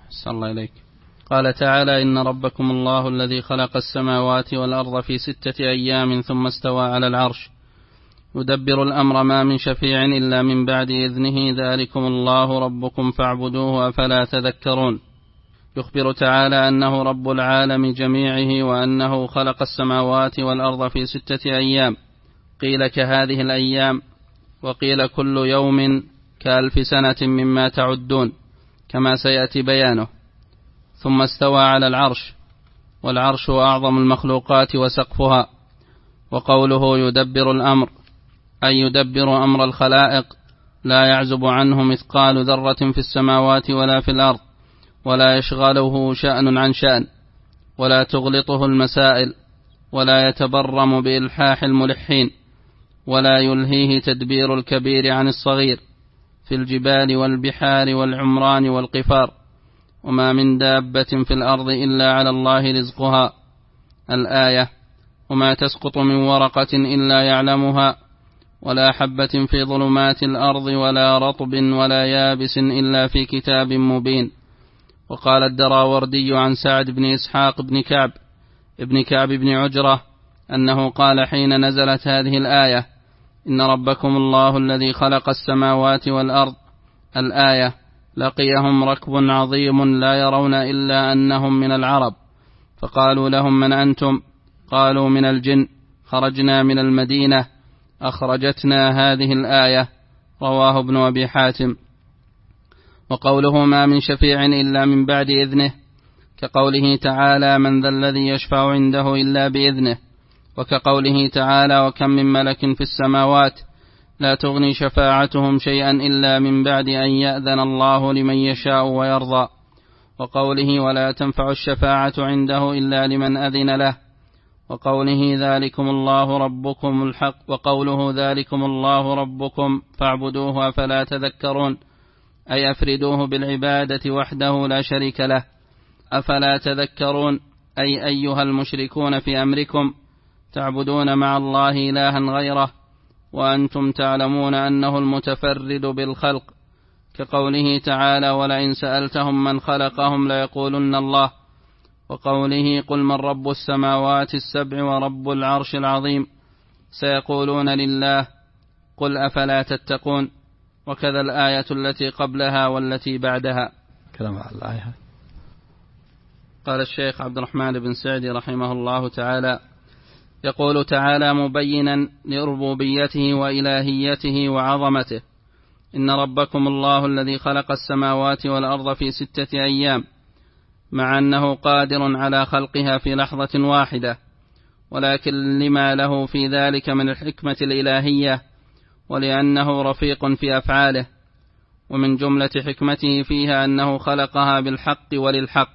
صلى الله إليك. قال تعالى: إن ربكم الله الذي خلق السماوات والأرض في 6 أيام ثم استوى على العرش يدبر الأمر ما من شفيع إلا من بعد إذنه ذلكم الله ربكم فاعبدوه أفلا تذكرون. يخبر تعالى أنه رب العالم جميعه وأنه خلق السماوات والأرض في 6 أيام، قيل كهذه الأيام، وقيل كل يوم ك1000 سنة مما تعدون كما سيأتي بيانه. ثم استوى على العرش، والعرش أعظم المخلوقات وسقفها. وقوله يدبر الأمر أي يدبر أمر الخلائق، لا يعزب عنه مثقال ذرة في السماوات ولا في الأرض، ولا يشغله شأن عن شأن، ولا تغلطه المسائل، ولا يتبرم بإلحاح الملحين، ولا يلهيه تدبير الكبير عن الصغير في الجبال والبحار والعمران والقفار. وما من دابة في الأرض إلا على الله رزقها. الآية: وما تسقط من ورقة إلا يعلمها، ولا حبة في ظلمات الأرض ولا رطب ولا يابس إلا في كتاب مبين. وقال الدراوردي عن سعد بن إسحاق بن كعب بن عجرة أنه قال حين نزلت هذه الآية: إن ربكم الله الذي خلق السماوات والأرض، الآية: لقيهم ركب عظيم لا يرون إلا أنهم من العرب، فقالوا لهم: من أنتم؟ قالوا: من الجن، خرجنا من المدينة، أخرجتنا هذه الآية. رواه ابن أبي حاتم. وقوله ما من شفيع إلا من بعد إذنه، كقوله تعالى: من ذا الذي يشفع عنده إلا بإذنه، وكقوله تعالى: وكم من ملك في السماوات لا تغني شفاعتهم شيئا إلا من بعد أن يأذن الله لمن يشاء ويرضى. وقوله: ولا تنفع الشفاعة عنده إلا لمن أذن له. وقوله: ذلكم الله ربكم الحق. وقوله: ذلكم الله ربكم فاعبدوه أفلا تذكرون، أي أفردوه بالعبادة وحده لا شريك له. أفلا تذكرون أي أيها المشركون في أمركم تعبدون مع الله إلها غيره وأنتم تعلمون أنه المتفرد بالخلق، كقوله تعالى: ولئن سألتهم من خلقهم ليقولن الله. وقوله: قل من رب السماوات السبع ورب العرش العظيم، سيقولون لله، قل أفلا تتقون. وكذا الآية التي قبلها والتي بعدها. كلام على الآية. قال الشيخ عبد الرحمن بن سعدي رحمه الله تعالى: يقول تعالى مبينا لربوبيته وإلهيته وعظمته: إن ربكم الله الذي خلق السماوات والأرض في 6 أيام، مع أنه قادر على خلقها في لحظة واحدة، ولكن لما له في ذلك من الحكمة الإلهية، ولأنه رفيق في أفعاله. ومن جملة حكمته فيها أنه خلقها بالحق وللحق،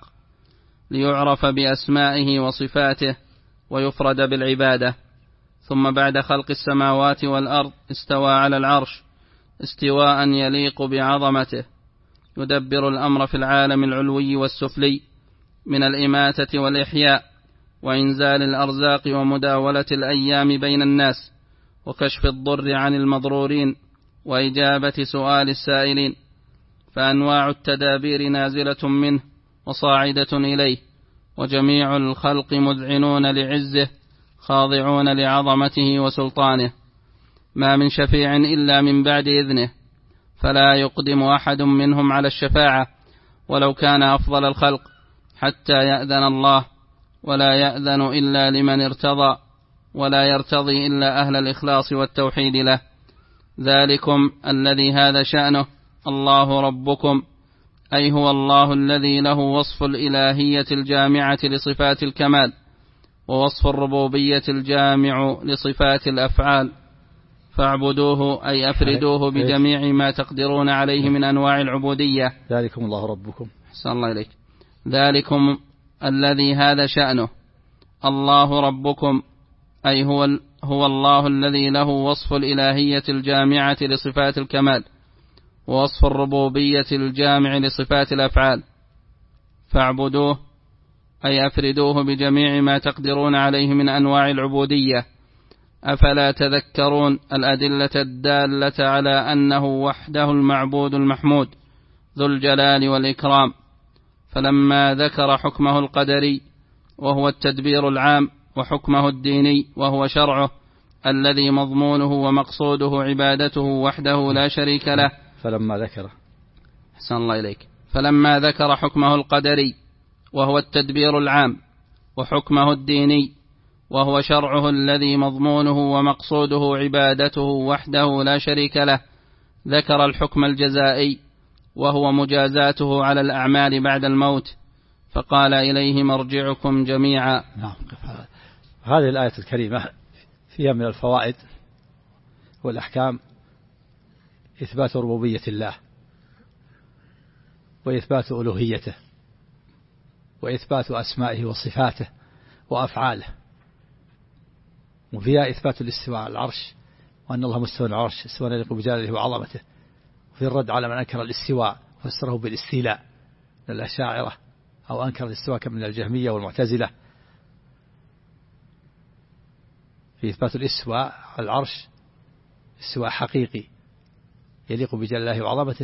ليعرف بأسمائه وصفاته ويفرد بالعبادة. ثم بعد خلق السماوات والأرض استوى على العرش استواء يليق بعظمته، يدبر الأمر في العالم العلوي والسفلي من الإماتة والإحياء وإنزال الأرزاق ومداولة الأيام بين الناس وكشف الضر عن المضرورين وإجابة سؤال السائلين. فأنواع التدابير نازلة منه وصاعدة إليه، وجميع الخلق مذعنون لعزه خاضعون لعظمته وسلطانه. ما من شفيع إلا من بعد إذنه، فلا يقدم أحد منهم على الشفاعة ولو كان أفضل الخلق حتى يأذن الله، ولا يأذن إلا لمن ارتضى، ولا يرتضي إلا أهل الإخلاص والتوحيد له. ذلكم الذي هذا شأنه الله ربكم، أي هو الله الذي له وصف الإلهية الجامعة لصفات الكمال، ووصف الربوبية الجامع لصفات الأفعال، فاعبدوه أي أفردوه بجميع ما تقدرون عليه من أنواع العبودية. ذلكم الله ربكم. صلى الله عليك. ذلكم الذي هذا شأنه الله ربكم، أي هو الله الذي له وصف الإلهية الجامعة لصفات الكمال، ووصف الربوبية الجامع لصفات الأفعال، فاعبدوه أي أفردوه بجميع ما تقدرون عليه من أنواع العبودية. أفلا تذكرون الأدلة الدالة على أنه وحده المعبود المحمود ذو الجلال والإكرام، فلما ذكر حكمه القدري وهو التدبير العام وحكمه الديني وهو شرعه الذي مضمونه ومقصوده عبادته وحده لا شريك له. فلما ذكر أحسن الله إليك. فلما ذكر حكمه القدري وهو التدبير العام وحكمه الديني وهو شرعه الذي مضمونه ومقصوده عبادته وحده لا شريك له، ذكر الحكم الجزائي وهو مجازاته على الأعمال بعد الموت، فقال إليه مرجعكم جميعا. نعم. هذه الآية الكريمة فيها من الفوائد والأحكام إثبات ربوبية الله وإثبات ألوهيته وإثبات أسمائه وصفاته وأفعاله، وفيها إثبات الاستواء على العرش وأن الله مستوى على العرش استواء يليق بجلاله وعظمته، وفي الرد على من أنكر الاستواء فسره بالاستيلاء من الأشاعرة أو أنكر الاستواء من الجهمية والمعتزلة. في إثبات الاستواء على العرش استواء حقيقي يليق بجلاله وعظمته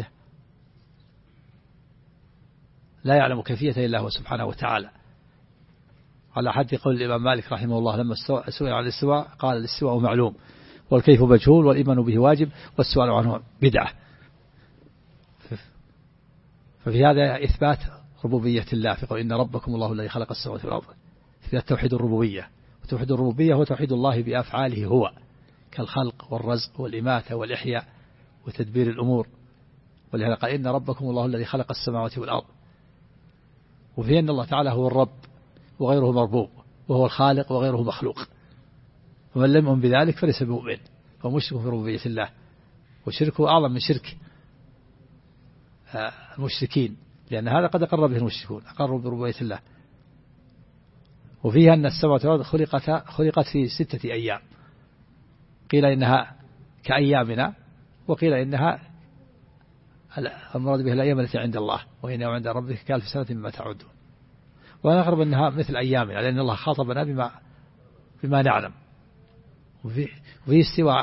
لا يعلم كيفيته إلا هو سبحانه وتعالى، على حد قول الإمام مالك رحمه الله لما سئل عن الاستواء قال الاستواء معلوم والكيف مجهول والإيمان به واجب والسؤال عنه بدعة. ففي هذا إثبات ربوبية الله في قول إن ربكم الله الذي خلق السماوات والأرض، في توحيد الربوبية. وتوحيد الربوبية هو توحيد الله بأفعاله هو كالخلق والرزق والإماتة والإحياء وتدبير الأمور، ولهذا قال إن ربكم الله الذي خلق السماوات والأرض. وفي أن الله تعالى هو الرب وغيره مربوب، وهو الخالق وغيره مخلوق، ومن لم يؤمن بذلك فليس بمؤمن، فمشرك في ربوبية الله، وشركه أعظم من شرك المشركين، لأن هذا قد أقر به المشركون، أقروا بربوبية الله. وفيها أن السماوات والأرض خلقت في 6 أيام، قيل إنها كأيامنا، وقيل إنها المراد بها الأيام التي عند الله، وإن يوم عند ربك كألف سنة مما تعدون. وأنا أقرب أنها مثل أيامنا، لأن الله خاطبنا بما نعلم. وفيه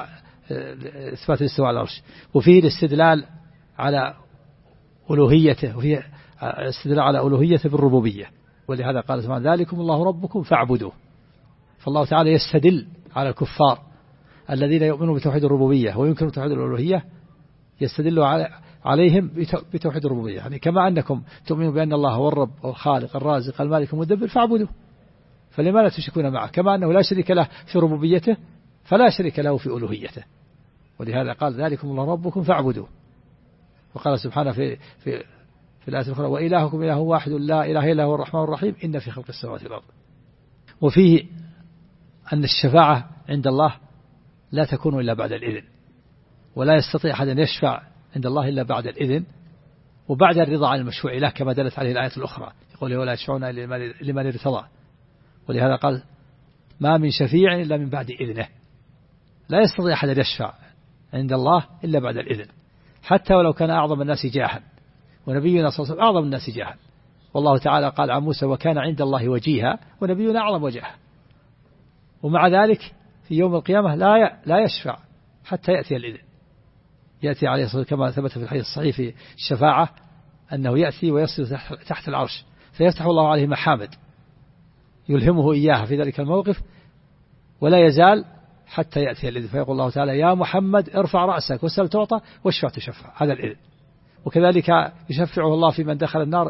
إثبات الاستواء على العرش، وفيه الاستدلال على ألوهيته، وفيه الاستدلال على ألوهيته بالربوبية، ولهذا قال سبحانه ذلكم الله ربكم فاعبدوه. فالله تعالى يستدل على الكفار الذين يؤمنون بتوحيد الربوبية وينكرون توحيد الألوهية، يستدل عليهم بتوحيد الربوبية، يعني كما أنكم تؤمنون بأن الله هو الرب والخالق الرازق المالك المدبر فاعبدوه، فلما لا تشركون معه، كما أنه لا شريك له في ربوبيته فلا شريك له في ألوهيته، ولهذا قال ذلكم الله ربكم فاعبدوه. وقال سبحانه في الآية الأخرى وإلهكم إله واحد لا إله إلا هو الرحمن الرحيم إن في خلق السماوات والأرض. وفيه أن الشفاعة عند الله لا تكون إلا بعد الإذن، ولا يستطيع أحد أن يشفع عند الله إلا بعد الإذن وبعد الرضا عن المشفوع له، كما دلت عليه الآية الأخرى يقول ولا يشفعون لمن ارتضى. ولهذا قال ما من شفيع إلا من بعد إذنه، لا يستطيع أحد أن يشفع عند الله إلا بعد الإذن، حتى ولو كان أعظم الناس جاها، ونبينا صلى الله عليه وسلم أعظم الناس جاها، والله تعالى قال عن موسى وكان عند الله وجيها، ونبينا أعظم وجاها، ومع ذلك في يوم القيامة لا يشفع حتى يأتي الإذن. يأتي عليه الصلاة والسلام كما ثبت في الحديث الصحيح في الشفاعة أنه يأتي ويصل تحت العرش فيفتح الله عليه محامد يلهمه إياها في ذلك الموقف، ولا يزال حتى يأتي الإذن، فيقول الله تعالى يا محمد ارفع رأسك وسل تعطى واشفع تشفع، هذا الإذن. وكذلك يشفعه الله في من دخل النار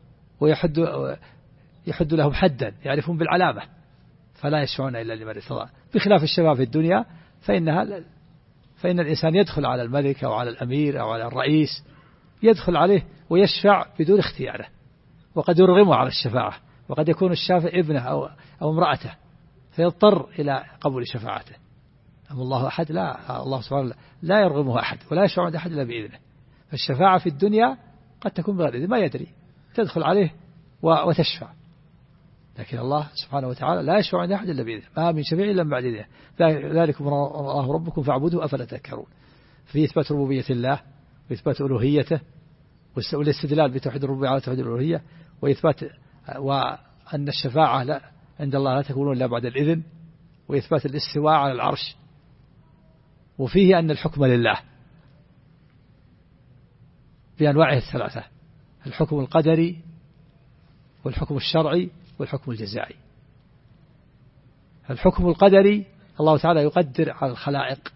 ويحد لهم حدا يعرفون بالعلامة، فلا يشفعون إلا لمن ارتضى، بخلاف الشفاعة في الدنيا فإن الإنسان يدخل على الملك أو على الأمير أو على الرئيس، يدخل عليه ويشفع بدون اختياره، وقد يرغمه على الشفاعة، وقد يكون الشافع ابنه أو امرأته فيضطر إلى قبول شفاعته. أما الله أحد لا، الله سبحانه لا يرغمه أحد ولا يشفع عند أحد إلا بإذنه. فالشفاعة في الدنيا قد تكون بغير إذن، ما يدري، تدخل عليه وتشفع، لكن الله سبحانه وتعالى لا يشفع عند أحد إلا بإذنه، ما من شفيع إلا من بعد إذنه، ذلكم الله ربكم فاعبدوه أفلا تذكرون. في إثبات ربوبية الله وإثبات ألوهيته والاستدلال بتوحيد الربوبية على توحيد الألوهية، وإثبات وأن الشفاعة لا عند الله لا تكون إلا بعد الإذن، وإثبات الاستواء على العرش. وفيه أن الحكم لله بأنواعه الثلاثة، الحكم القدري والحكم الشرعي والحكم الجزائي. الحكم القدري الله تعالى يقدر على الخلائق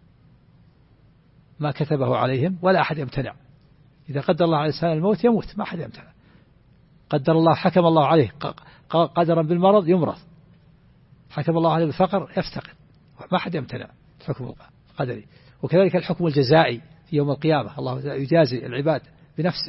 ما كتبه عليهم ولا أحد يمتنع. إذا قدر الله على الإنسان الموت يموت، ما أحد يمتنع. قدر الله، حكم الله عليه قدرا بالمرض يمرض، حكم الله عليه بالفقر يفتقر، ما أحد يمتنع. الحكم القدري. وكذلك الحكم الجزائي في يوم القيامة، الله يجازي العباد بنفسه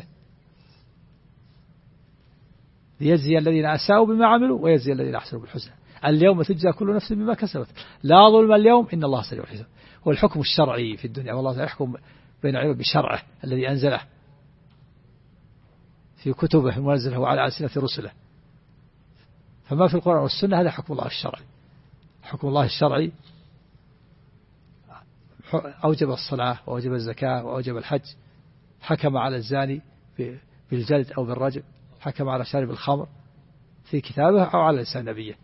ليجزي الذين أساءوا بما عملوا ويجزي الذين أحسنوا بالحسنى. اليوم تجزى كل نفس بما كسبت لا ظلم اليوم إن الله سريع الحساب. والحكم الشرعي في الدنيا، والله يحكم بين عباده بشرعه الذي أنزله في كتبه المنزله على ألسنة رسله. فما في القرآن والسنة هذا حكم الله الشرعي. حكم الله الشرعي أوجب الصلاة وأوجب الزكاة وأوجب الحج، حكم على الزاني بالجلد أو بالرجم، حكم على شارب الخمر في كتابه أو على لسان نبيه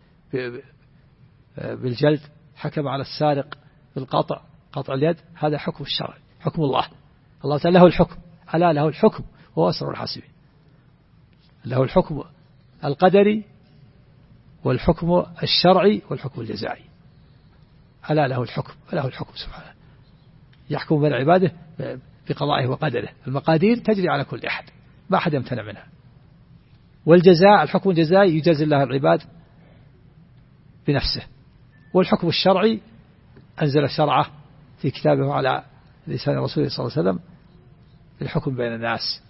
بالجلد، حكم على السارق بالقطع، قطع اليد. هذا حكم الشرعي، حكم الله. الله تعالى له الحكم، ألا له الحكم وهو أسرع الحاسبين. له الحكم القدري والحكم الشرعي والحكم الجزائي. ألا له الحكم، وله الحكم سبحانه، يحكم بين عباده بقضائه وقدره. المقادير تجري على كل أحد، ما أحد يمتنع منها. والجزاء، الحكم الجزائي يجازي الله العباد بنفسه. والحكم الشرعي أنزل شرعه في كتابه على لسان رسوله صلى الله عليه وسلم الحكم بين الناس.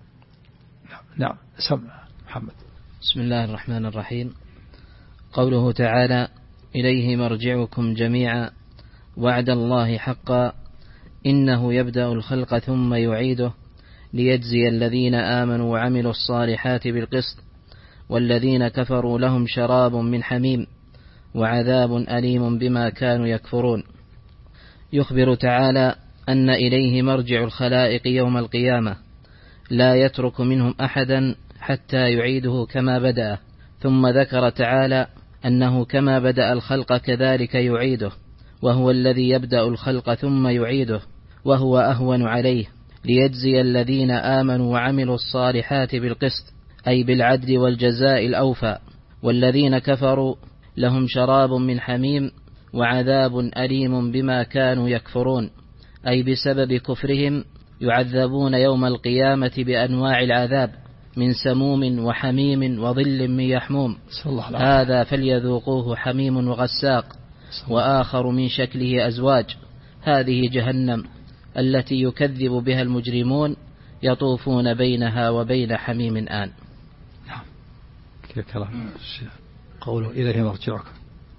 نعم. سمع محمد. بسم الله الرحمن الرحيم. قوله تعالى: إليه مرجعكم جميعا وعد الله حقا إنه يبدأ الخلق ثم يعيده ليجزي الذين آمنوا وعملوا الصالحات بالقسط والذين كفروا لهم شراب من حميم وعذاب أليم بما كانوا يكفرون. يخبر تعالى أن إليه مرجع الخلائق يوم القيامة، لا يترك منهم أحدا حتى يعيده كما بدأ. ثم ذكر تعالى أنه كما بدأ الخلق كذلك يعيده، وهو الذي يبدأ الخلق ثم يعيده، وهو أهون عليه، ليجزي الذين آمنوا وعملوا الصالحات بالقسط، أي بالعدل والجزاء الأوفى، والذين كفروا لهم شراب من حميم وعذاب أليم بما كانوا يكفرون، أي بسبب كفرهم يعذبون يوم القيامة بأنواع العذاب من سموم وحميم وظل من يحموم، هذا فليذوقوه حميم وغساق، وآخر من شكله أزواج. هذه جهنم التي يكذب بها المجرمون يطوفون بينها وبين حميم آن. نعم. كيف كلام قوله إليه مرجعكم،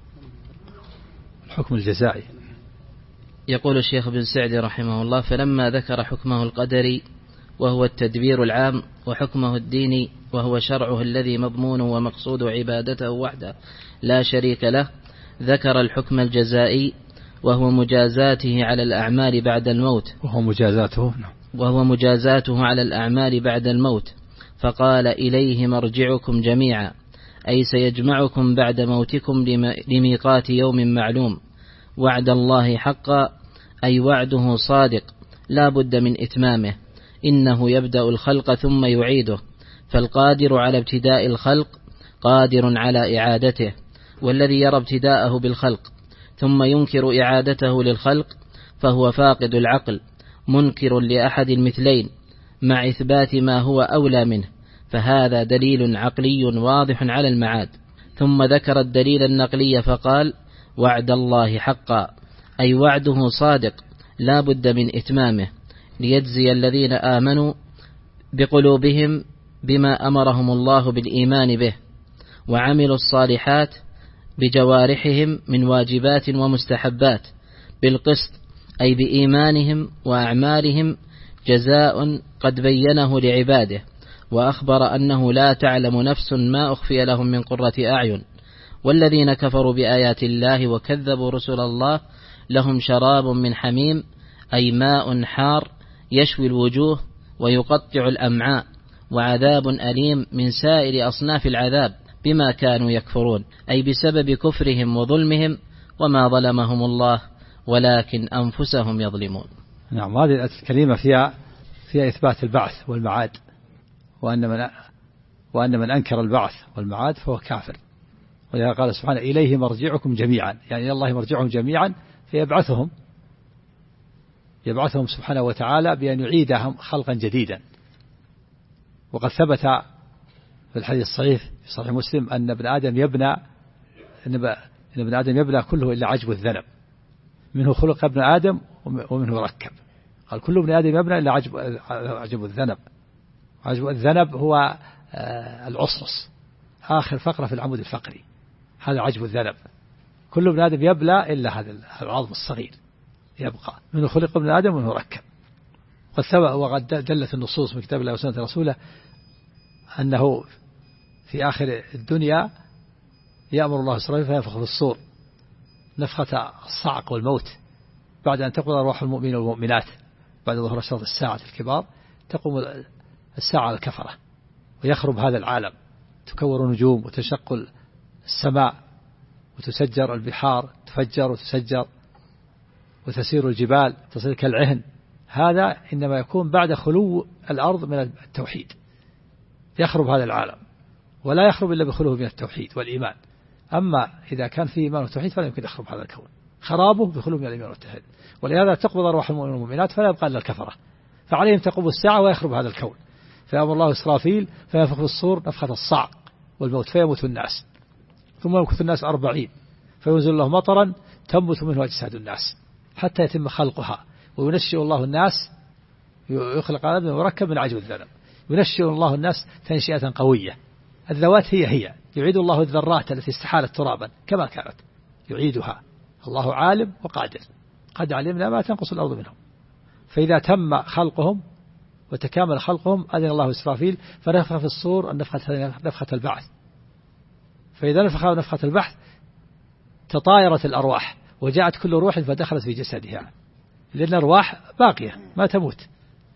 الحكم الجزائي. يقول الشيخ بن سعد رحمه الله: فلما ذكر حكمه القدري وهو التدبير العام، وحكمه الديني وهو شرعه الذي مضمون ومقصود عبادته وحده لا شريك له، ذكر الحكم الجزائي وهو مجازاته على الأعمال بعد الموت، وهو مجازاته على الأعمال بعد الموت، فقال: إليه مرجعكم جميعا، أي سيجمعكم بعد موتكم لميقات يوم معلوم. وعد الله حقا، أي وعده صادق لا بد من إتمامه. إنه يبدأ الخلق ثم يعيده، فالقادر على ابتداء الخلق قادر على إعادته، والذي يرى ابتداءه بالخلق ثم ينكر إعادته للخلق فهو فاقد العقل منكر لأحد المثلين مع إثبات ما هو أولى منه، فهذا دليل عقلي واضح على المعاد. ثم ذكر الدليل النقلي فقال: وعد الله حقا، أي وعده صادق لا بد من إتمامه، ليجزي الذين آمنوا بقلوبهم بما أمرهم الله بالإيمان به، وعملوا الصالحات بجوارحهم من واجبات ومستحبات بالقسط، أي بإيمانهم وأعمالهم، جزاء قد بينه لعباده، وأخبر أنه لا تعلم نفس ما أخفي لهم من قرة أعين. والذين كفروا بآيات الله وكذبوا رسل الله لهم شراب من حميم، أي ماء حار يشوي الوجوه ويقطع الأمعاء، وعذاب أليم من سائر أصناف العذاب بما كانوا يكفرون، أي بسبب كفرهم وظلمهم، وما ظلمهم الله ولكن أنفسهم يظلمون. نعم. هذه الكلمة فيها إثبات البعث والمعاد، وأن من أنكر البعث والمعاد فهو كافر. ولهذا قال سبحانه إليه مرجعكم جميعا، يعني إلى الله مرجعهم جميعا، فيبعثهم سبحانه وتعالى بأن يعيدهم خلقا جديدا. وقد ثبت في الحديث الصحيح في صحيح مسلم أن ابن آدم يبنى كله إلا عجب الذنب، منه خلق ابن آدم ومنه ركب. قال كل ابن آدم يبنى إلا عجب الذنب. عجب الذنب هو العصص، آخر فقرة في العمود الفقري، هذا عجب الذنب. كل ابن آدم يبلى إلا هذا العظم الصغير يبقى، منه خلق ابن آدم ومنه ركب. وقد دلت النصوص من كتاب الله وسنة رسوله أنه في آخر الدنيا يأمر الله إسرائيل فينفخ في الصور نفخة الصعق والموت، بعد أن تقضى أرواح المؤمنين والمؤمنات بعد ظهور أشراط الساعة الكبار، تقوم الساعة على الكفرة ويخرب هذا العالم، تكور نجوم وتشق السماء وتسجر البحار، تفجر وتسجر وتسير الجبال تصير كالعهن. هذا إنما يكون بعد خلو الأرض من التوحيد، يخرب هذا العالم، ولا يخرب إلا بخلوه من التوحيد والإيمان. أما إذا كان فيه إيمان والتوحيد فلا يمكن يخرب هذا الكون، خرابه بخلوه من الإيمان والتوحيد. ولهذا تقبض أرواح المؤمنين والمؤمنات فلا يبقى إلا الكفرة، فعليهم تقوم الساعة ويخرب هذا الكون. فيأمر الله إسرافيل فينفخ في الصور نفخة الصعق والموت فيموت الناس، ثم يمكث الناس 40 فينزل الله مطرا تنبت منه أجساد الناس حتى يتم خلقها، وينشئ الله الناس، يخلق آدم مركب من عجب الذنب، ينشئ الله الناس تنشئة قوية. الذوات هي يعيد الله الذرات التي استحالت ترابا كما كانت، يعيدها. الله عالم وقادر، قد علمنا ما تنقص الأرض منهم. فإذا تم خلقهم وتكامل خلقهم أذن الله إسرافيل فنفخ في الصور نفخة البعث. فإذا نفخة البعث تطايرت الأرواح وجاءت كل روح فدخلت في جسدها، لأن الأرواح باقية ما تموت.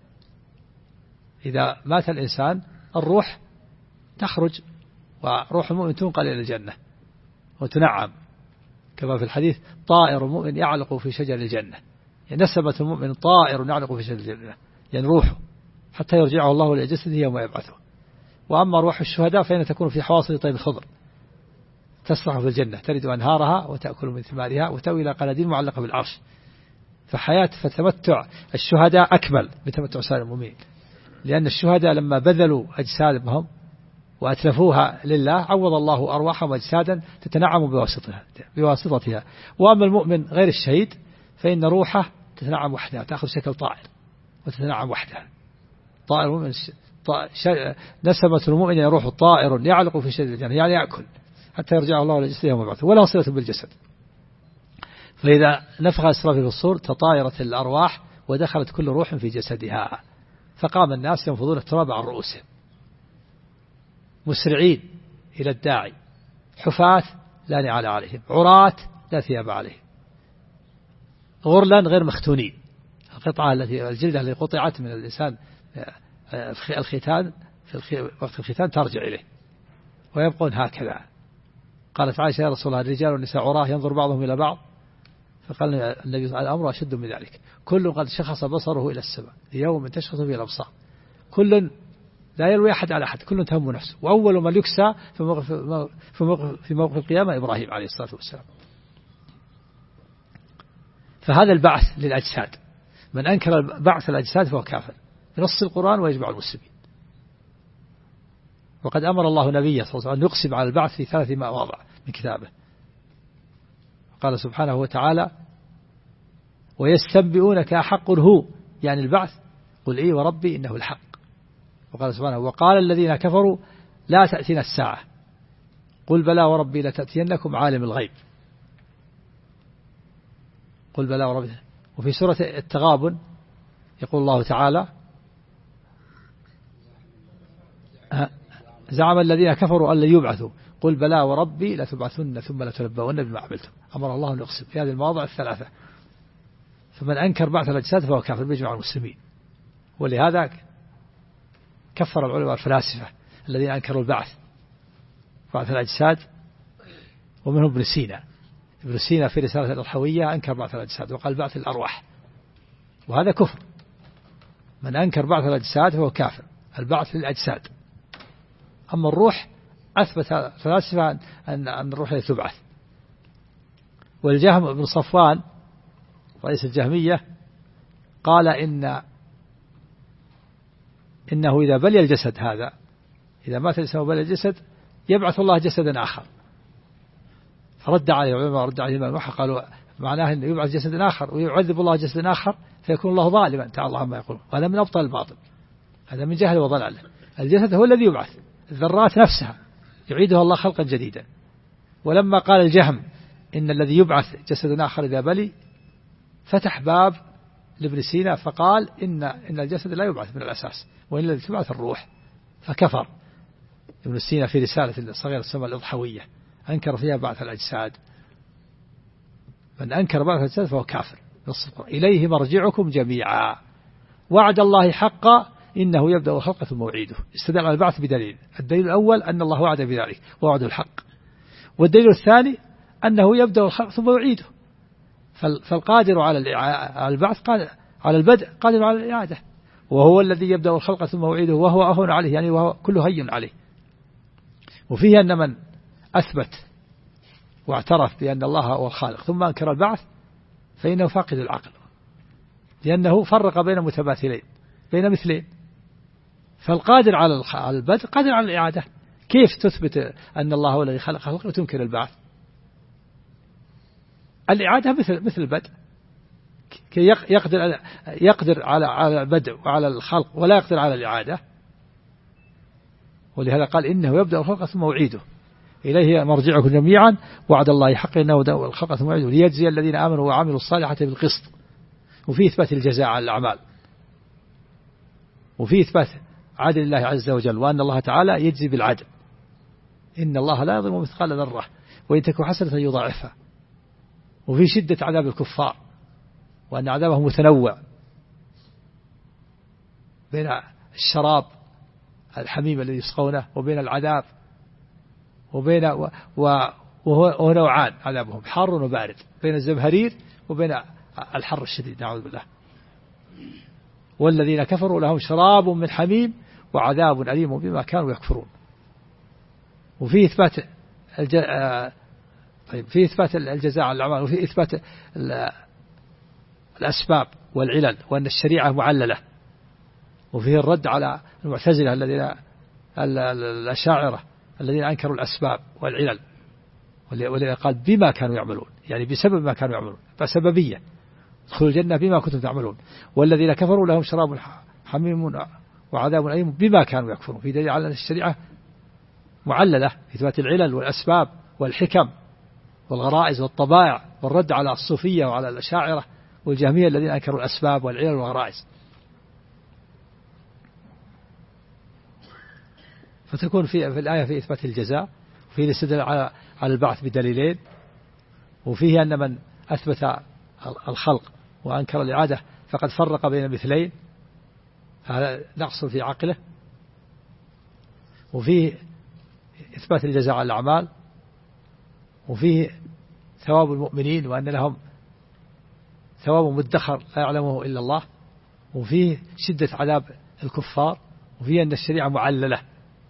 إذا مات الإنسان الروح تخرج، وروح المؤمن تنقل إلى الجنة وتنعم، كما في الحديث طائر المؤمن يعلق في شجر الجنة، يعني نسمة المؤمن طائر يعلق في شجر الجنة، يعني روحه حتى يرجعه الله إلى جسده يوم يبعثه. وأما روح الشهداء فإن تكون في حواصل طير الخضر تسرح في الجنة، ترد أنهارها وتأكل من ثمارها وتأوي إلى قناديل معلقة بالعرش. فتمتع الشهداء أكمل بتمتع سائر المؤمنين، لأن الشهداء لما بذلوا أجسادهم وأتلفوها لله عوض الله أرواحهم أجسادا تتنعم بواسطتها. وأما المؤمن غير الشهيد فإن روحه تتنعم وحدها، تأخذ شكل طائر وتتنعم وحدها. طائر المؤمن نسمة المؤمن يروح طائر يعلق في شجر الجنة، يعني يأكل حتى يرجع الله إلى جسده يوم يبعثه، ولا صلة بالجسد. فإذا نفخ إسرافيل في الصور تطايرت الأرواح ودخلت كل روح في جسدها، فقام الناس ينفضون التراب عن رؤوسهم مسرعين إلى الداعي، حفاة لا نعال عليهم، عراة لا ثياب عليهم، غرلا غير مختونين. القطعة الجلدة التي قطعت من الإنسان الختان في وقت الختان ترجع إليه، ويبقون هكذا. قالت عائشة يا رسول الله الرجال والنساء عراه ينظر بعضهم إلى بعض، فقال النبي صلى الله عليه وسلم الأمر أشد من ذلك، كل قد شخص بصره إلى السماء يوم تشخص فيه الأبصار، كل لا يلوي أحد على أحد، كل تهم نفسه. وأول من يكسى في موقف القيامة إبراهيم عليه الصلاة والسلام. فهذا البعث للأجساد، من أنكر بعث الأجساد فهو كافر بنص القرآن ويجمع المسلمين. وقد أمر الله نبيه صلى الله عليه وسلم أن يقسم على البعث في 3 مواضع من كتابه. قال سبحانه وتعالى ويستنبئونك أحق هو، يعني البعث، قل إيه وربي إنه الحق. وقال سبحانه وقال الذين كفروا لا تأتينا الساعة قل بلى وربي لتأتينكم عالم الغيب، قل بلى وربي. وفي سورة التغابن يقول الله تعالى زعم الذين كفروا أن لن يبعثوا قل بلى وربي لتبعثن ثم لتنبؤن بما عملتم. أمر الله أن يقسم في هذه المواضع ال3. فمن أنكر بعث الأجساد فهو كافر بيجمع المسلمين. ولهذا كفر العلماء الفلاسفة الذين أنكروا بعث الأجساد، ومنهم ابن سينا. ابن سينا في رسالة الأضحوية أنكر بعث الأجساد وقال بعث الأرواح، وهذا كفر. من أنكر بعث الأجساد فهو كافر. البعث للأجساد، أما الروح أثبت الفلاسفة أن الروح لا تبعث. والجهم بن صفوان رئيس الجهمية قال إنه إذا بلي الجسد هذا، إذا مات الإنسان وبلي الجسد يبعث الله جسدا آخر. فرد عليه علماء، رد عليه الإمام أحمد قالوا معناه أنه يبعث جسد آخر ويعذب الله جسدا آخر فيكون الله ظالما تعالى الله عما يقول. وهذا من أبطال الباطل، هذا من جهل وضلال. الجسد هو الذي يبعث، الذرات نفسها يعيدها الله خلقا جديدا. ولما قال الجهم إن الذي يبعث جسد آخر إذا بلي فتح باب لابن سينا فقال إن الجسد لا يبعث من الأساس، وإن الذي تبعث الروح، فكفر ابن سينا في رسالة صغيرة السماء الإضحوية أنكر فيها بعث الأجساد. من أنكر بعث الأجساد فهو كافر. إليه مرجعكم جميعا وعد الله حقا إنه يبدأ الخلق ثم يعيده. استدل على البعث بدليل، الدليل الأول أن الله وعد بذلك ووعد الحق، والدليل الثاني أنه يبدأ الخلق ثم يعيده. فالقادر على البعث على البدء قادر على الإعادة، وهو الذي يبدأ الخلق ثم يعيده وهو أهون عليه، يعني وهو كله هين عليه. وفيه أن من أثبت واعترف بأن الله هو الخالق ثم أنكر البعث فإنه فاقد العقل، لأنه فرق بين متماثلين، بين مثلين. فالقادر على البدء قادر على الإعادة. كيف تثبت أن الله هو الذي خلق وتنكر البعث؟ الإعادة مثل البدء، يقدر على البدء وعلى الخلق ولا يقدر على الإعادة. ولهذا قال إنه يبدأ الخلق ثم يعيده، إليه مرجعكم جميعا وعد الله حق إنه يبدأ الخلق ثم يعيده ليجزي الذين آمنوا وعملوا الصالحات بالقسط. وفي إثبات الجزاء على الأعمال، وفي إثبات عدل الله عز وجل، وأن الله تعالى يجزي بالعدل. إن الله لا يظلم مثقال ذرة وإن تك حسنة يضاعفها. وفي شدة عذاب الكفار، وأن عذابه متنوع بين الشراب الحميم الذي يسقونه وبين العذاب، وهو نوعان عذابهم حار وبارد، بين الزمهرير وبين الحر الشديد نعوذ بالله. والذين كفروا لهم شراب من حميم وعذاب أليم بما كانوا يكفرون. وفي إثبات في إثبات الجزاء على الأعمال، وفي إثبات الأسباب والعلل، وأن الشريعة معللة. وفيه الرد على المعتزلة الأشاعرة الذين أنكروا الأسباب والعلل، والذين قال بما كانوا يعملون، يعني بسبب ما كانوا يعملون، فسببية ادخلوا الجنة بما كنتم تعملون. والذين كفروا لهم شراب حميم وعذاب أليم بما كانوا يكفرون. في دليل على أن الشريعة معللة في إثبات العلل والأسباب والحكم والغرائز والطبائع، والرد على الصوفية وعلى الأشاعرة والجهمية الذين أنكروا الأسباب والعلل والغرائز. فتكون في الآية في إثبات الجزاء، وفيه الاستدلال على البعث بدليلين، وفيه أن من أثبت الخلق وأنكر الإعادة فقد فرق بين مثلين، هذا نقص في عقله. وفيه إثبات الجزاء على الأعمال، وفيه ثواب المؤمنين وأن لهم ثواب مدخر لا يعلمه إلا الله. وفيه شدة عذاب الكفار، وفيه أن الشريعة معللة،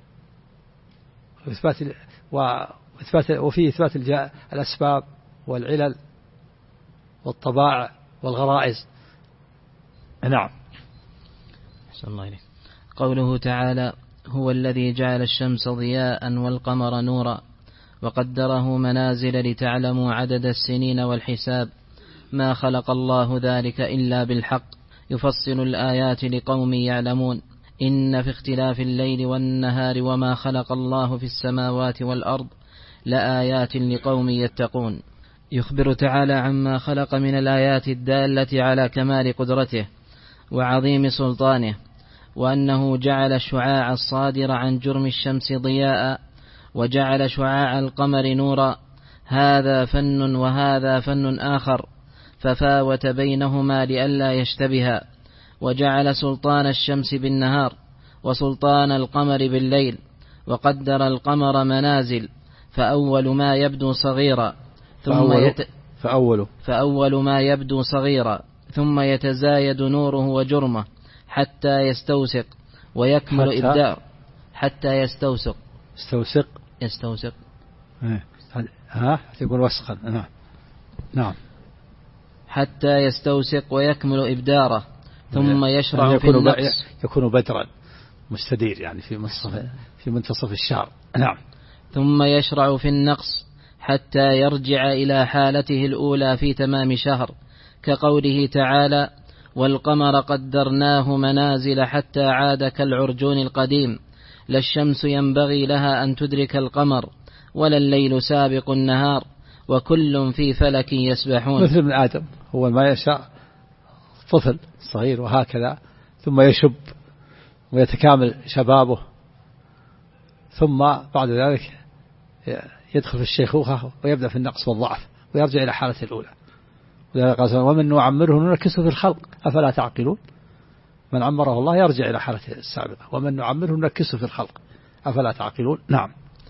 وفيه إثبات الأسباب والعلل والطبائع والغرائز. نعم. أحسن الله إليك. قوله تعالى: هو الذي جعل الشمس ضياء والقمر نورا وقدره منازل لتعلموا عدد السنين والحساب ما خلق الله ذلك إلا بالحق يفصل الآيات لقوم يعلمون إن في اختلاف الليل والنهار وما خلق الله في السماوات والأرض لآيات لقوم يتقون. يخبر تعالى عما خلق من الآيات الدالة على كمال قدرته وعظيم سلطانه، وأنه جعل الشعاع الصادر عن جرم الشمس ضياء وجعل شعاع القمر نورا، هذا فن وهذا فن آخر ففاوت بينهما لئلا يشتبها، وجعل سلطان الشمس بالنهار وسلطان القمر بالليل، وقدر القمر منازل فأول ما يبدو صغيرا فأول ما يبدو صغيرا ثم يتزايد نوره وجرمه حتى يستوسق ويكمل إبداع حتى يستوسق يستوسق يقول وسخا. نعم. حتى يستوسق ويكمل إبداره ثم يشرع في النقص. يكون بدرا مستدير يعني في منتصف الشهر. نعم. ثم يشرع في النقص حتى يرجع إلى حالته الأولى في تمام شهر، كقوله تعالى: والقمر قدرناه منازل حتى عاد كالعرجون القديم، لا الشمس ينبغي لها أن تدرك القمر ولا الليل سابق النهار وكل في فلك يسبحون. مثل ابن آدم، هو ما يشاء طفل صغير وهكذا، ثم يشب ويتكامل شبابه، ثم بعد ذلك يدخل في الشيخوخة ويبدأ في النقص والضعف ويرجع إلى حالته الأولى. ومن نعمره ننكسه في الخلق أفلا تعقلون. من عمره الله يرجع إلى حالته السابقة، ومن نعمره ننكسه في الخلق أفلا تعقلون. نعم.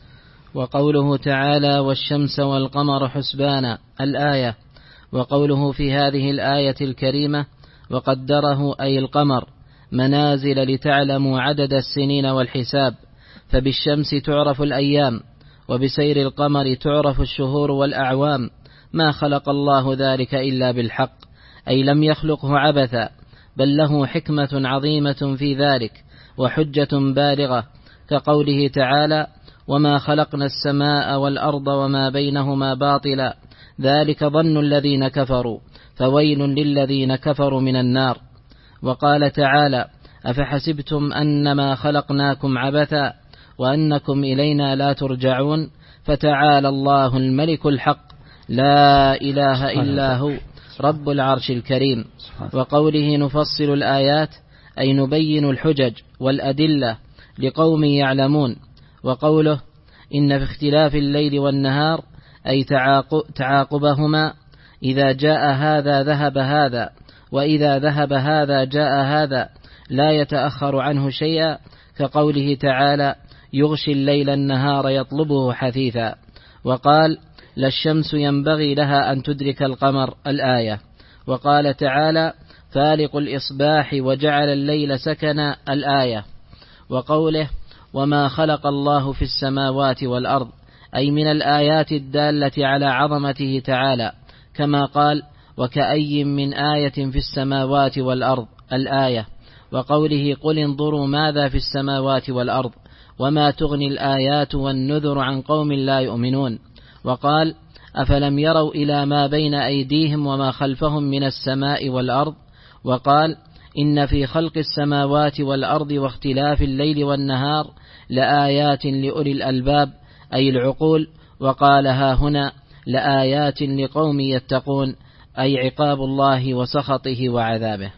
وقوله تعالى: والشمس والقمر حسبانا، الآية. وقوله في هذه الآية الكريمة: وقدره أي القمر منازل لتعلموا عدد السنين والحساب، فبالشمس تعرف الأيام وبسير القمر تعرف الشهور والأعوام، ما خلق الله ذلك إلا بالحق، أي لم يخلقه عبثا، بل له حكمة عظيمة في ذلك وحجة بالغة، كقوله تعالى: وما خلقنا السماء والأرض وما بينهما باطلا، ذلك ظن الذين كفروا، فويل للذين كفروا من النار. وقال تعالى: أفحسبتم أنما خلقناكم عبثا وأنكم إلينا لا ترجعون، فتعالى الله الملك الحق، لا إله إلا هو رب العرش الكريم. وقوله: نفصل الآيات، أي نبين الحجج والأدلة لقوم يعلمون. وقوله: إن في اختلاف الليل والنهار، أي تعاقبهما، إذا جاء هذا ذهب هذا، وإذا ذهب هذا جاء هذا، لا يتأخر عنه شيئا، كقوله تعالى: يغشي الليل النهار يطلبه حثيثا. وقال: لا الشمس ينبغي لها أن تدرك القمر، الآية. وقال تعالى: فالق الإصباح وجعل الليل سكنا، الآية. وقوله: وما خلق الله في السماوات والأرض، أي من الآيات الدالة على عظمته تعالى، كما قال: وكأي من آية في السماوات والأرض، الآية. وقوله: قل انظروا ماذا في السماوات والأرض وما تغني الآيات والنذر عن قوم لا يؤمنون. وقال: أفلم يروا إلى ما بين أيديهم وما خلفهم من السماء والأرض. وقال: إن في خلق السماوات والأرض واختلاف الليل والنهار لآيات لأولي الألباب، أي العقول. وقال: ها هنا لآيات لقوم يتقون، أي عقاب الله وسخطه وعذابه.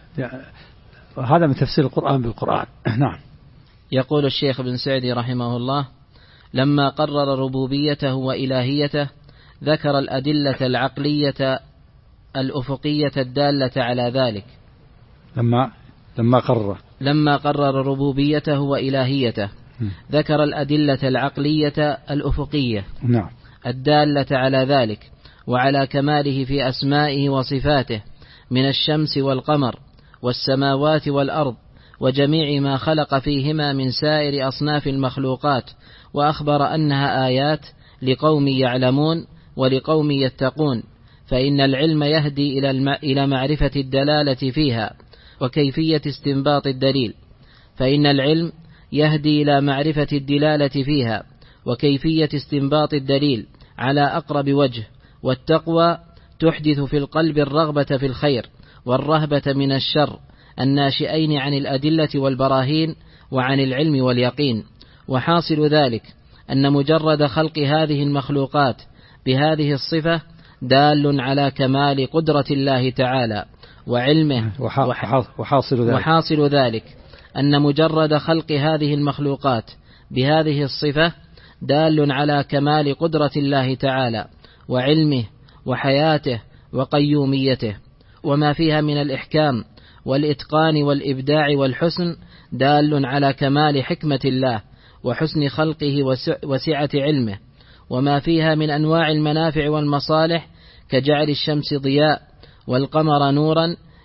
وهذا من تفسير القرآن بالقرآن. نعم. يقول الشيخ بن سعدي رحمه الله: لما قرر ربوبيته وإلهيته ذكر الأدلة العقلية الأفقية الدالة على ذلك. لما قرر ربوبيته وإلهيته ذكر الأدلة العقلية الأفقية الدالة على ذلك، وعلى كماله في أسمائه وصفاته، من الشمس والقمر والسماوات والأرض وجميع ما خلق فيهما من سائر أصناف المخلوقات، وأخبر أنها آيات لقوم يعلمون ولقوم يتقون، فإن العلم يهدي إلى معرفة الدلالة فيها وكيفية استنباط الدليل، فإن العلم يهدي إلى معرفة الدلالة فيها وكيفية استنباط الدليل على أقرب وجه، والتقوى تحدث في القلب الرغبة في الخير والرهبة من الشر، الناشئين عن الأدلة والبراهين وعن العلم واليقين. وحاصل ذلك أن مجرد خلق هذه المخلوقات بهذه الصفة دال على كمال قدرة الله تعالى وعلمه. وحاصل ذلك أن مجرد خلق هذه المخلوقات بهذه الصفة دال على كمال قدرة الله تعالى وعلمه وحياته وقيوميته، وما فيها من الإحكام والإتقان والإبداع والحسن دال على كمال حكمة الله وحسن خلقه وسعة علمه، وما فيها من أنواع المنافع والمصالح كجعل الشمس ضياء والقمر نورا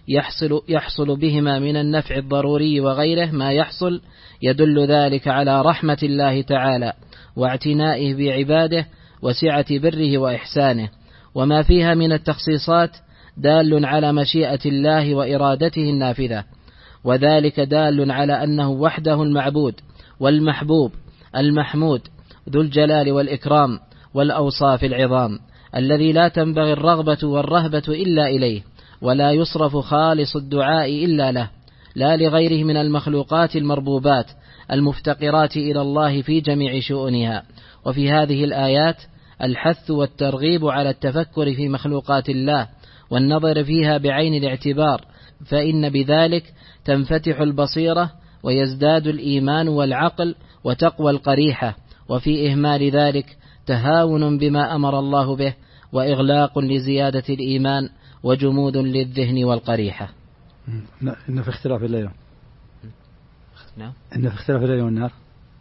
يحصل بهما من النفع الضروري وغيره ما يحصل، يدل ذلك على رحمة الله تعالى واعتنائه بعباده وسعة بره وإحسانه، وما فيها من التخصيصات دال على مشيئة الله وإرادته النافذة، وذلك دال على أنه وحده المعبود والمحبوب المحمود ذو الجلال والإكرام والأوصاف العظام، الذي لا تنبغي الرغبة والرهبة إلا إليه، ولا يصرف خالص الدعاء إلا له، لا لغيره من المخلوقات المربوبات المفتقرات إلى الله في جميع شؤونها. وفي هذه الآيات الحث والترغيب على التفكر في مخلوقات الله والنظر فيها بعين الاعتبار، فإن بذلك تنفتح البصيرة ويزداد الإيمان والعقل وتقوى القريحة، وفي إهمال ذلك تهاون بما أمر الله به وإغلاق لزيادة الإيمان وجمود للذهن والقريحة. إن في اختلاف الليل. نعم. إن في اختلاف الليل والنهار.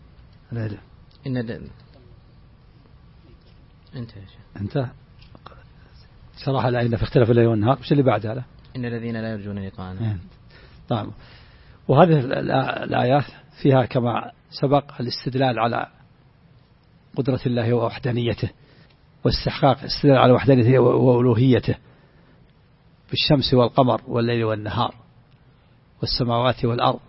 أنت شرح الآية إن في اختلاف الليل والنهار. وش اللي بعدها له؟ إن الذين لا يرجون لقاءنا. طيب. وهذه الآيات فيها كما سبق الاستدلال على قدرة الله ووحدانيته، واستحقاق الاستدلال على وحدانيته وألوهيته بالشمس والقمر والليل والنهار والسماوات والأرض،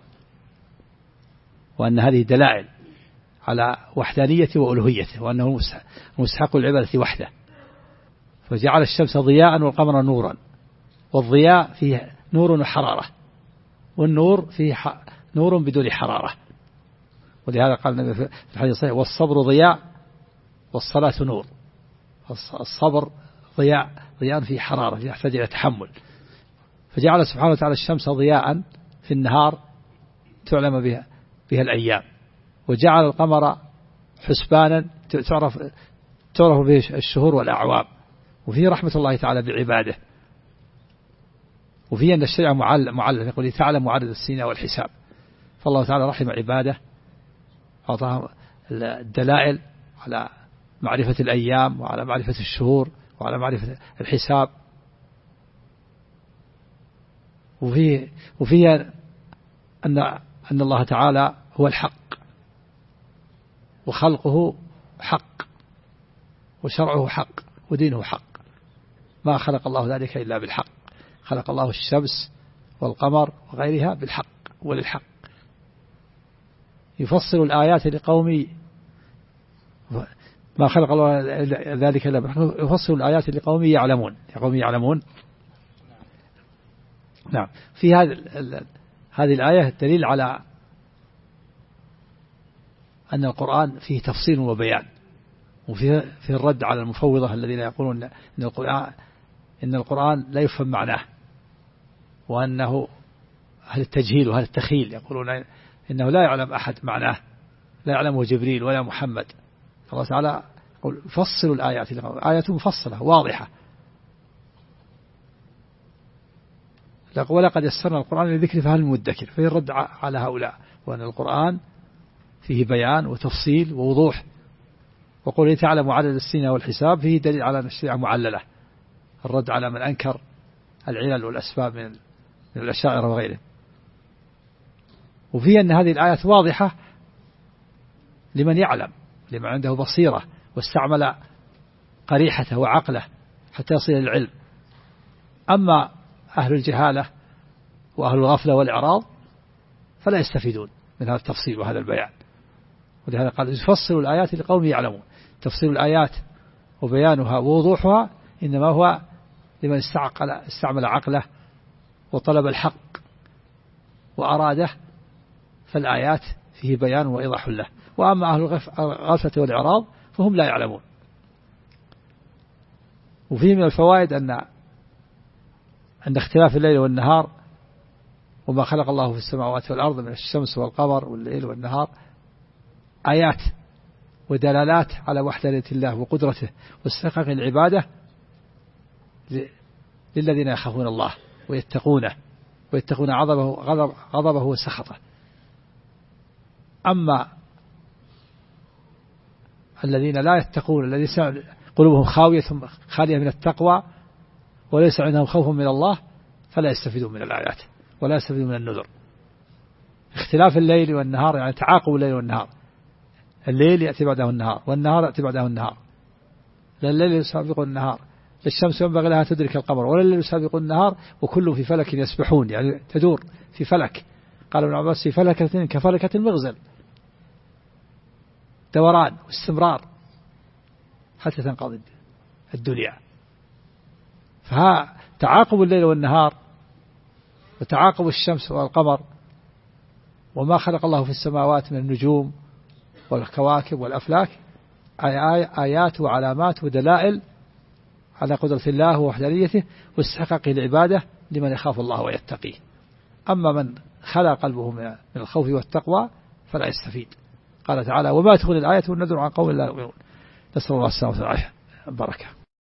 وأن هذه دلائل على وحدانيته وألوهيته، وأنه مستحق العبادة وحده. فجعل الشمس ضياء والقمر نورا، والضياء فيه نور وحرارة، والنور فيه نور بدون حرارة. ولهذا قال النبي في الحديث الصحيح: والصبر ضياء والصلاة نور. الصبر ضياء فيه حرارة يحتاج إلى تحمل. فجعل سبحانه وتعالى الشمس ضياء في النهار تعلم بها الأيام، وجعل القمر حسبانا تعرف به الشهور والأعوام، وفيه رحمة الله تعالى بعباده، وفيه أن الشريعة معلم، يقول تعلم عدد السنين والحساب. فالله تعالى رحم عباده، أعطاهم الدلائل على معرفة الأيام وعلى معرفة الشهور وعلى معرفة الحساب. وفيه أن الله تعالى هو الحق، وخلقه حق، وشرعه حق، ودينه حق. ما خلق الله ذلك إلا بالحق. خلق الله الشمس والقمر وغيرها بالحق وللحق. يفصل الآيات لقوم، ما خلق الله ذلك إلا بالحق، يفصل الآيات لقوم يعلمون. نعم. في هذه الآية دليل على أن القرآن فيه تفصيل وبيان، وفيه الرد على المفوضة الذين يقولون إن القرآن لا يفهم معناه، وأنه أهل التجهيل وأهل التخيل يقولون إنه لا يعلم أحد معناه، لا يعلمه جبريل ولا محمد. الله تعالى يقول: فصلوا الآيات، آيات مفصلة واضحة. ولقد يسرنا القرآن للذكر فهل من مدكر. فهي الرد على هؤلاء، وأن القرآن فيه بيان وتفصيل ووضوح. وقوله تعلم عدد السنين والحساب فيه دليل على أن الشريعة معللة، الرد على من أنكر العلل والأسباب من الأشاعرة وغيره. وفيه أن هذه الآيات واضحة لمن يعلم، لمن عنده بصيرة واستعمل قريحته وعقله حتى يصل إلى العلم. أما أهل الجهالة وأهل الغفلة والإعراض فلا يستفيدون من هذا التفصيل وهذا البيان. ولهذا قال: يفصل الآيات لقوم يعلمون. تفصيل الآيات وبيانها ووضوحها إنما هو لمن استعمل عقله وطلب الحق وأراده، فالآيات فيه بيان وإيضاح له. وأما أهل الغفلة والإعراض فهم لا يعلمون. وفيه من الفوائد أن اختلاف الليل والنهار وما خلق الله في السماوات والأرض من الشمس والقمر والليل والنهار آيات ودلالات على وحدانية الله وقدرته واستحقاق العبادة للذين يخافون الله ويتقون غضبه وسخطه. أما الذين لا يتقون، الذين قلوبهم خالية من التقوى وليس عندهم خوف من الله، فلا يستفيدون من الآيات ولا يستفيدون من النذر. اختلاف الليل والنهار يعني تعاقب الليل والنهار، الليل يأتي بعده النهار والنهار يأتي بعده النهار، لا الليل يسابق النهار، الشمس ينبغي لها تدرك القمر ولا الليل يسابق النهار وكل في فلك يسبحون، يعني تدور في فلك. قال ابن عباس في فلكة كفلكة المغزل، دوران واستمرار حتى تنقضي الدنيا. فها تعاقب الليل والنهار وتعاقب الشمس والقمر وما خلق الله في السماوات من النجوم والكواكب والأفلاك آيات وعلامات ودلائل على قدرة الله ووحدانيته واستحقاق العبادة لمن يخاف الله ويتقيه. أما من خلى قلبه من الخوف والتقوى فلا يستفيد. قال تعالى وما تغني الآية والنذر عن قوم لا يؤمنون. نسأل الله السلامة والعافية. بركة.